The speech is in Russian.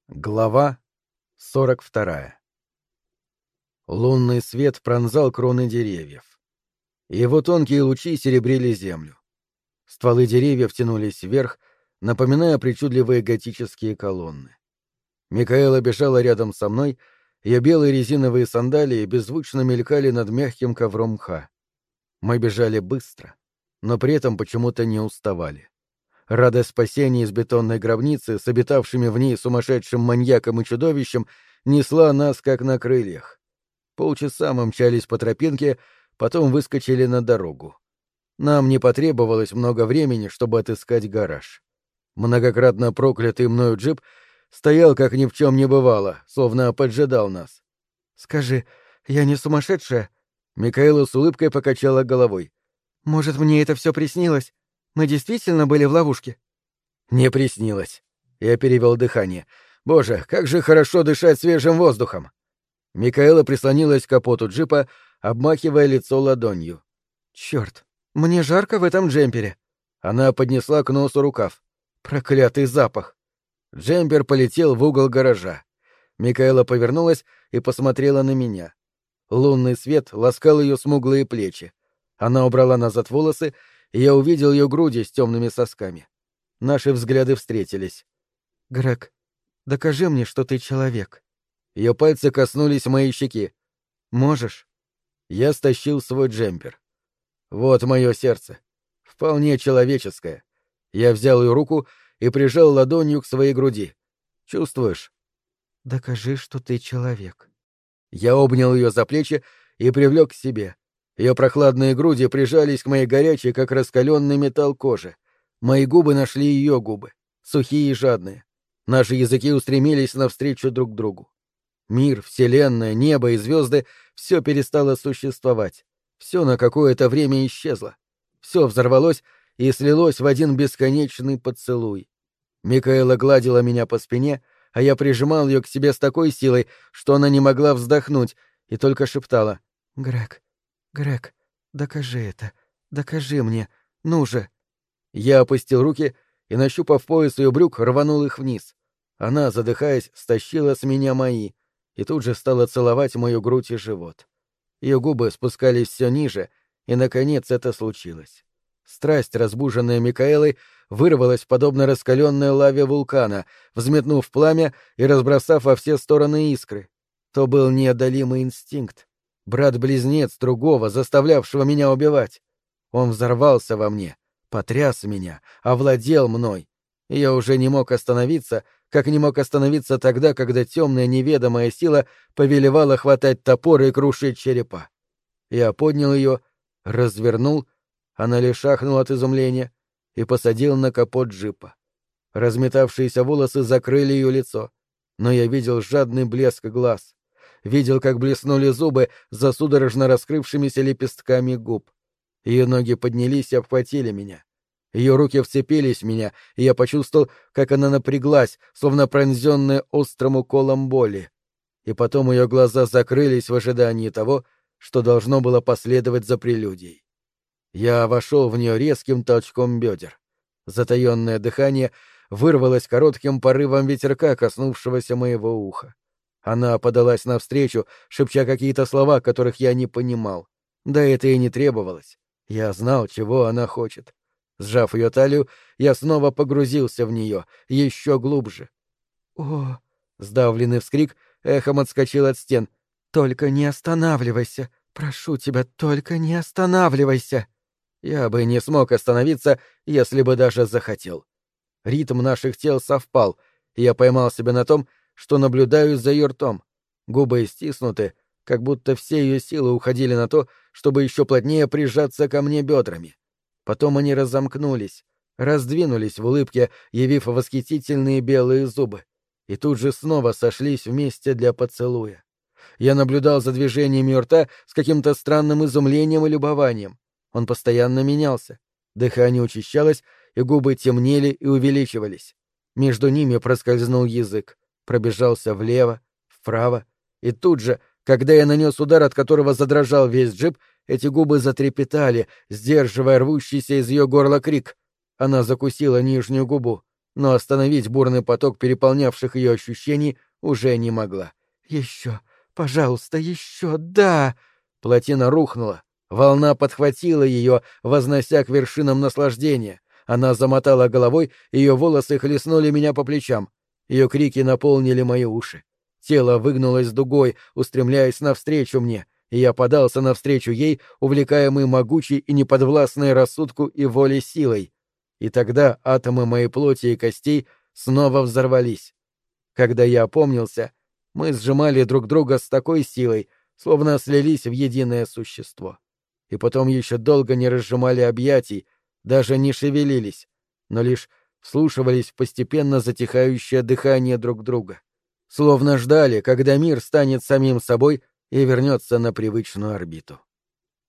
Глава 42. Лунный свет пронзал кроны деревьев. Его тонкие лучи серебрили землю. Стволы деревьев тянулись вверх, напоминая причудливые готические колонны. Микаэла бежала рядом со мной, ее белые резиновые сандалии беззвучно мелькали над мягким ковром мха. Мы бежали быстро, но при этом почему-то не уставали. Радость спасения из бетонной гробницы с обитавшими в ней сумасшедшим маньяком и чудовищем несла нас как на крыльях. Полчаса мы мчались по тропинке, потом выскочили на дорогу. Нам не потребовалось много времени, чтобы отыскать гараж. Многократно проклятый мною джип стоял, как ни в чем не бывало, словно поджидал нас. «Скажи, я не сумасшедшая?» Микаэла с улыбкой покачала головой. «Может, мне это все приснилось? Мы действительно были в ловушке?» «Не приснилось». Я перевел дыхание. «Боже, как же хорошо дышать свежим воздухом!» Микаэла прислонилась к капоту джипа, обмахивая лицо ладонью. «Чёрт, мне жарко в этом джемпере!» Она поднесла к носу рукав. «Проклятый запах!» Джемпер полетел в угол гаража. Микаэла повернулась и посмотрела на меня. Лунный свет ласкал ее смуглые плечи. Она убрала назад волосы, и я увидел ее груди с темными сосками. Наши взгляды встретились. «Грег, докажи мне, что ты человек». Ее пальцы коснулись моей щеки. «Можешь?» Я стащил свой джемпер. Вот мое сердце. Вполне человеческое. Я взял ее руку и прижал ладонью к своей груди. «Чувствуешь?» «Докажи, что ты человек». Я обнял ее за плечи и привлек к себе. Ее прохладные груди прижались к моей горячей, как раскаленный металл кожи. Мои губы нашли ее губы, сухие и жадные. Наши языки устремились навстречу друг другу. Мир, вселенная, небо и звезды — все перестало существовать. Все на какое-то время исчезло. Все взорвалось и слилось в один бесконечный поцелуй. Микаэла гладила меня по спине, а я прижимал ее к себе с такой силой, что она не могла вздохнуть, и только шептала: «Грег, докажи это, докажи мне, ну же!» Я опустил руки и, нащупав пояс ее брюк, рванул их вниз. Она, задыхаясь, стащила с меня мои и тут же стала целовать мою грудь и живот. Ее губы спускались все ниже, и, наконец, это случилось. Страсть, разбуженная Микаэлой, вырвалась подобно раскаленной лаве вулкана, взметнув пламя и разбросав во все стороны искры. То был неодолимый инстинкт. Брат-близнец другого, заставлявшего меня убивать. Он взорвался во мне, потряс меня, овладел мной. И я уже не мог остановиться, как не мог остановиться тогда, когда темная неведомая сила повелевала хватать топоры и крушить черепа. Я поднял ее, развернул, она лишь ахнула от изумления, и посадил на капот джипа. Разметавшиеся волосы закрыли ее лицо, но я видел жадный блеск глаз. Видел, как блеснули зубы за судорожно раскрывшимися лепестками губ. Ее ноги поднялись и обхватили меня. Ее руки вцепились в меня, и я почувствовал, как она напряглась, словно пронзенная острым уколом боли. И потом ее глаза закрылись в ожидании того, что должно было последовать за прелюдией. Я вошел в нее резким толчком бедер. Затаенное дыхание вырвалось коротким порывом ветерка, коснувшегося моего уха. Она подалась навстречу, шепча какие-то слова, которых я не понимал. Да это и не требовалось. Я знал, чего она хочет. Сжав ее талию, я снова погрузился в нее, еще глубже. «О!» — сдавленный вскрик эхом отскочил от стен. «Только не останавливайся! Прошу тебя, только не останавливайся!» Я бы не смог остановиться, если бы даже захотел. Ритм наших тел совпал, и я поймал себя на том, что наблюдаю за ее ртом. Губы стиснуты, как будто все ее силы уходили на то, чтобы еще плотнее прижаться ко мне бедрами. Потом они разомкнулись, раздвинулись в улыбке, явив восхитительные белые зубы, и тут же снова сошлись вместе для поцелуя. Я наблюдал за движением ее рта с каким-то странным изумлением и любованием. Он постоянно менялся. Дыхание учащалось, и губы темнели и увеличивались. Между ними проскользнул язык, пробежался влево, вправо, и тут же, когда я нанес удар, от которого задрожал весь джип, эти губы затрепетали, сдерживая рвущийся из ее горла крик. Она закусила нижнюю губу. но остановить бурный поток переполнявших ее ощущений уже не могла. «Еще, пожалуйста, еще, да!» Плотина рухнула. Волна подхватила ее, вознося к вершинам наслаждения. Она замотала головой, ее волосы хлестнули меня по плечам. Ее крики наполнили мои уши. Тело выгнулось дугой, устремляясь навстречу мне, и я подался навстречу ей, увлекаемый могучей и неподвластной рассудку и воле силой. И тогда атомы моей плоти и костей снова взорвались. Когда я опомнился, мы сжимали друг друга с такой силой, словно слились в единое существо. И потом еще долго не разжимали объятий, даже не шевелились, но лишь вслушивались в постепенно затихающее дыхание друг друга. Словно ждали, когда мир станет самим собой и вернется на привычную орбиту.